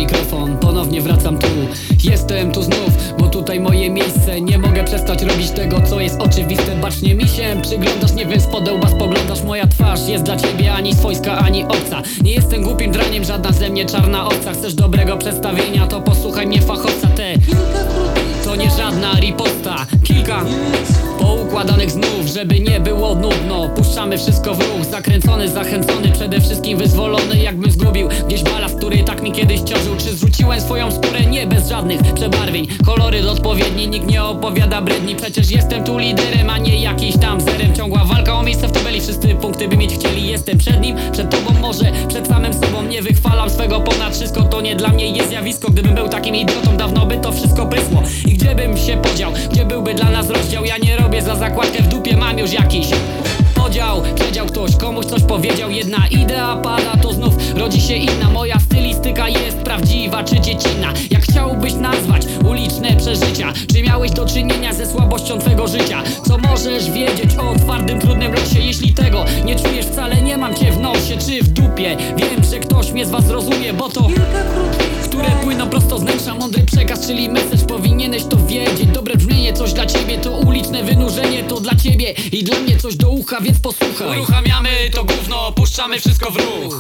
mikrofon, ponownie wracam tu. Jestem tu znów, bo tutaj moje miejsce. Nie mogę przestać robić tego, co jest oczywiste. Bacznie mi się przyglądasz, nie wiem, spodełba spoglądasz. Moja twarz jest dla ciebie ani swojska, ani obca. Nie jestem głupim draniem, żadna ze mnie czarna owca. Chcesz dobrego przedstawienia, to posłuchaj mnie, fachowca. To nie żadna riposta. Kilka poukładanych znów, żeby nie było nudno. Puszczamy wszystko w ruch, zakręcony, zachęcony, przede wszystkim wyzwolony. Jakbym zgubił gdzieś balast, który tak mi kiedyś ciążył. Czy zrzuciłem swoją skórę? Nie, bez żadnych przebarwień. Kolory odpowiednie, nikt nie opowiada bredni. Przecież jestem tu liderem, a nie jakiś tam zerem. Ciągła walka o miejsce w tabeli, wszyscy punkty by mieć chcieli. Jestem przed nim, przed tobą, może przed samym sobą. Nie wychwalam swego ponad wszystko, to nie dla mnie jest zjawisko. Gdybym był takim idiotą, dawno by to wszystko prysło. I gdzie bym się podział? Gdzie byłby dla nas rozdział? Ja nie robię za zakładkę, w dupie mam już jakiś podział. Przedział, ktoś komuś coś powiedział. Jedna idea pada, to znów rodzi się inna. Moja stylistyka jest prawdziwa czy dziecinna? Jak chciałbyś nazwać uliczne przeżycia? Czy miałeś do czynienia ze słabością twego życia? Co możesz wiedzieć o twardym, trudnym losie? Jeśli tego nie czujesz, wcale nie mam cię w nosie czy w dupie. Wiem, że ktoś mnie z was zrozumie, bo to które płyną prosto z wnętrza. Mądry przekaz, czyli message, powinieneś to wiedzieć. Dobre brzmienie, coś dla ciebie, to uliczne wynurzenie. To dla ciebie i dla mnie coś do ucha, więc posłuchaj. Uruchamiamy to gówno, puszczamy wszystko w ruch.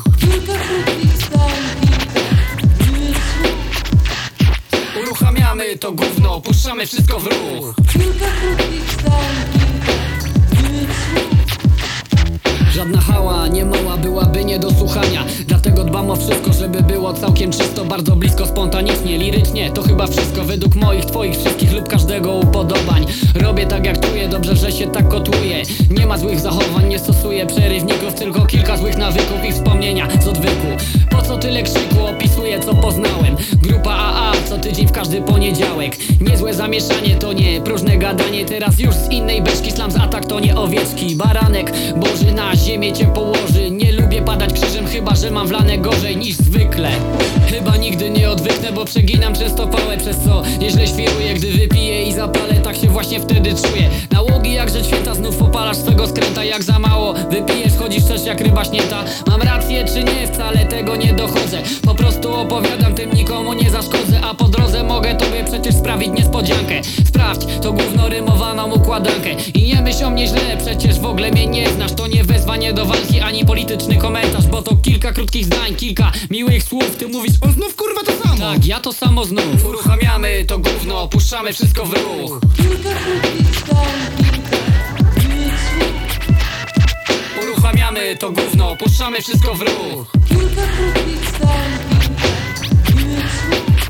Uruchamiamy to gówno, puszczamy wszystko w ruch. Żadna hała nie mała byłaby nie do słuchania. Dlatego dbam o wszystko, żeby było całkiem czysto. Bardzo blisko, spontanicznie, lirycznie. To chyba wszystko według moich, twoich, wszystkich lub każdego upodobań. Robię tak jak czuję, dobrze, że się tak kotuję. Nie ma złych zachowań, nie stosuję przerywników. Tylko kilka złych nawyków i wspomnienia z odwyku. Po co tyle krzyku, opisuję co poznałem. Grupa AA, co tydzień w każdy poniedziałek. Niezłe zamieszanie, to nie próżne gadanie. Teraz już z innej beczki, slam z atak, to nie owieczki. Baranek Boży na ziemię cię położy. Nie lubię padać krzyżem, chyba że mam wlane gorzej niż zwykle. Chyba nigdy nie odwyknę, bo przeginam często pałę, przez co nieźle świruję. Gdy wypiję i zapalę, tak się właśnie wtedy czuję. Nałogi jakże święta, znów popalasz swego skręta. Jak za mało wypijesz, chodzisz też jak ryba śnięta. Mam rację czy nie? Wcale tego nie dochodzę. Po prostu opowiadam, tym nikomu nie zaszkodzę. A po drodze mogę tobie przecież sprawić niespodziankę. Sprawdź to gówno rymowaną układankę. I nie myśl o mnie źle, przecież w ogóle mnie nie znasz. To nie wezwanie do walki, ani polityczny komentarz. Bo to kilka krótkich zdań, kilka miłych słów. Ty mówisz, on znów kurwa to samo. Tak, ja to samo znów. Uruchamiamy to gówno, puszczamy wszystko w ruch. Uruchamiamy to gówno, puszczamy wszystko w ruch.